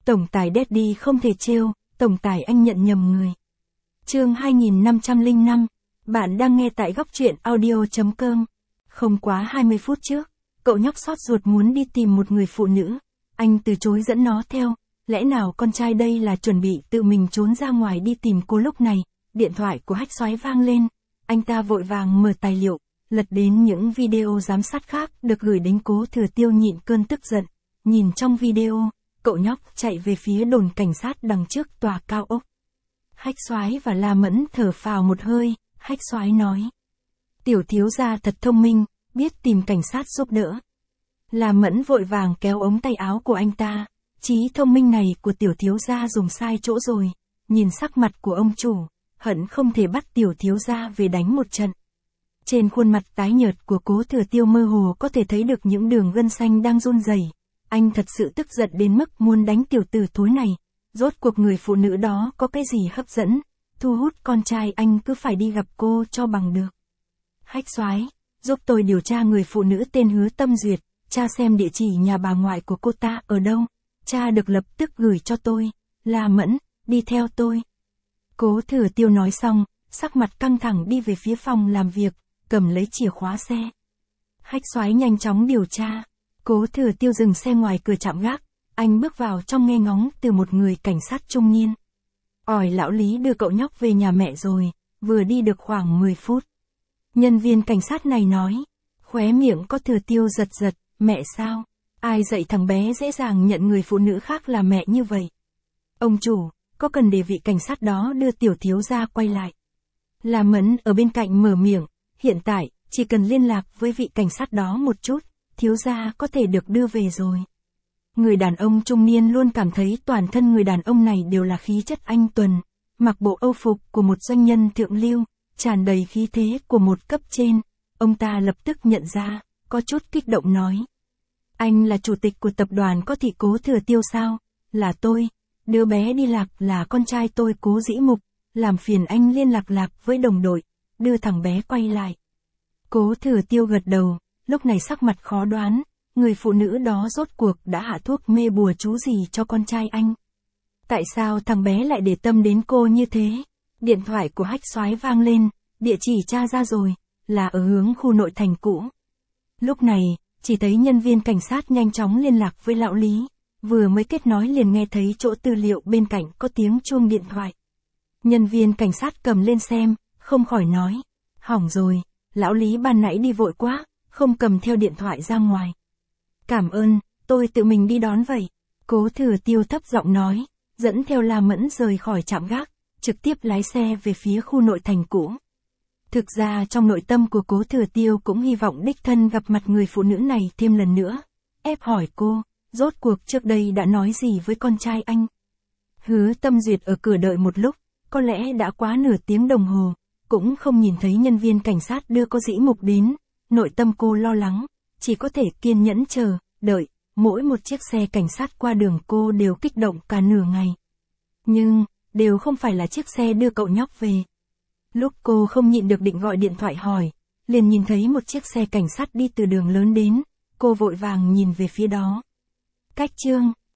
Tổng tài Daddy không thể trêu, tổng tài anh nhận nhầm người. Chương 2505, bạn đang nghe tại góc truyện audio.com. Không quá 20 phút trước, cậu nhóc xót ruột muốn đi tìm một người phụ nữ. Anh từ chối dẫn nó theo, lẽ nào con trai đây là chuẩn bị tự mình trốn ra ngoài đi tìm cô. Lúc này, điện thoại của Hách Soái vang lên. Anh ta vội vàng mở tài liệu, lật đến những video giám sát khác được gửi đến Cố Thừa Tiêu. Nhịn cơn tức giận, nhìn trong video, cậu nhóc chạy về phía đồn cảnh sát đằng trước tòa cao ốc. Hách Soái và La Mẫn thở phào một hơi. Hách Soái nói: tiểu thiếu gia thật thông minh, biết tìm cảnh sát giúp đỡ. La Mẫn vội vàng kéo ống tay áo của anh ta. Trí thông minh này của tiểu thiếu gia dùng sai chỗ rồi. Nhìn sắc mặt của ông chủ, hận không thể bắt tiểu thiếu gia về đánh một trận. Trên khuôn mặt tái nhợt của Cố Thừa Tiêu mơ hồ có thể thấy được những đường gân xanh đang run rẩy. Anh thật sự tức giận đến mức muốn đánh tiểu tử thối này. Rốt cuộc người phụ nữ đó có cái gì hấp dẫn, thu hút con trai anh cứ phải đi gặp cô cho bằng được. Hách Soái, giúp tôi điều tra người phụ nữ tên Hứa Tâm Duyệt, tra xem địa chỉ nhà bà ngoại của cô ta ở đâu. Tra được lập tức gửi cho tôi. La Mẫn, đi theo tôi. Cố Thừa Tiêu nói xong, sắc mặt căng thẳng đi về phía phòng làm việc, cầm lấy chìa khóa xe. Hách Soái nhanh chóng điều tra. Cố Thừa Tiêu dừng xe ngoài cửa trạm gác. Anh bước vào trong nghe ngóng từ một người cảnh sát trung niên. Ỏi lão Lý đưa cậu nhóc về nhà mẹ rồi, vừa đi được khoảng 10 phút. Nhân viên cảnh sát này nói, khóe miệng có Thừa Tiêu giật giật, mẹ sao? Ai dạy thằng bé dễ dàng nhận người phụ nữ khác là mẹ như vậy? Ông chủ, có cần để vị cảnh sát đó đưa tiểu thiếu gia quay lại? La Mẫn ở bên cạnh mở miệng, hiện tại, chỉ cần liên lạc với vị cảnh sát đó một chút, thiếu gia có thể được đưa về rồi. Người đàn ông trung niên luôn cảm thấy toàn thân người đàn ông này đều là khí chất anh tuần, mặc bộ âu phục của một doanh nhân thượng lưu, tràn đầy khí thế của một cấp trên. Ông ta lập tức nhận ra, có chút kích động nói. Anh là chủ tịch của tập đoàn có thị Cố Thừa Tiêu sao? Là tôi, đứa bé đi lạc là con trai tôi Cố Dĩ Mục, làm phiền anh liên lạc với đồng đội, đưa thằng bé quay lại. Cố Thừa Tiêu gật đầu, lúc này sắc mặt khó đoán. Người phụ nữ đó rốt cuộc đã hạ thuốc mê bùa chú gì cho con trai anh? Tại sao thằng bé lại để tâm đến cô như thế? Điện thoại của Hách Soái vang lên, địa chỉ tra ra rồi, là ở hướng khu nội thành cũ. Lúc này, chỉ thấy nhân viên cảnh sát nhanh chóng liên lạc với lão Lý, vừa mới kết nối liền nghe thấy chỗ tư liệu bên cạnh có tiếng chuông điện thoại. Nhân viên cảnh sát cầm lên xem, không khỏi nói, hỏng rồi, lão Lý ban nãy đi vội quá, không cầm theo điện thoại ra ngoài. Cảm ơn, tôi tự mình đi đón vậy. Cố Thừa Tiêu thấp giọng nói, dẫn theo La Mẫn rời khỏi trạm gác, trực tiếp lái xe về phía khu nội thành cũ. Thực ra trong nội tâm của Cố Thừa Tiêu cũng hy vọng đích thân gặp mặt người phụ nữ này thêm lần nữa. Ép hỏi cô, rốt cuộc trước đây đã nói gì với con trai anh? Hứa Tâm Duyệt ở cửa đợi một lúc, có lẽ đã quá nửa tiếng đồng hồ, cũng không nhìn thấy nhân viên cảnh sát đưa cô Dĩ Mục đến. Nội tâm cô lo lắng, chỉ có thể kiên nhẫn chờ, đợi, mỗi một chiếc xe cảnh sát qua đường cô đều kích động cả nửa ngày. Nhưng, đều không phải là chiếc xe đưa cậu nhóc về. Lúc cô không nhịn được định gọi điện thoại hỏi, liền nhìn thấy một chiếc xe cảnh sát đi từ đường lớn đến, cô vội vàng nhìn về phía đó. Cách chương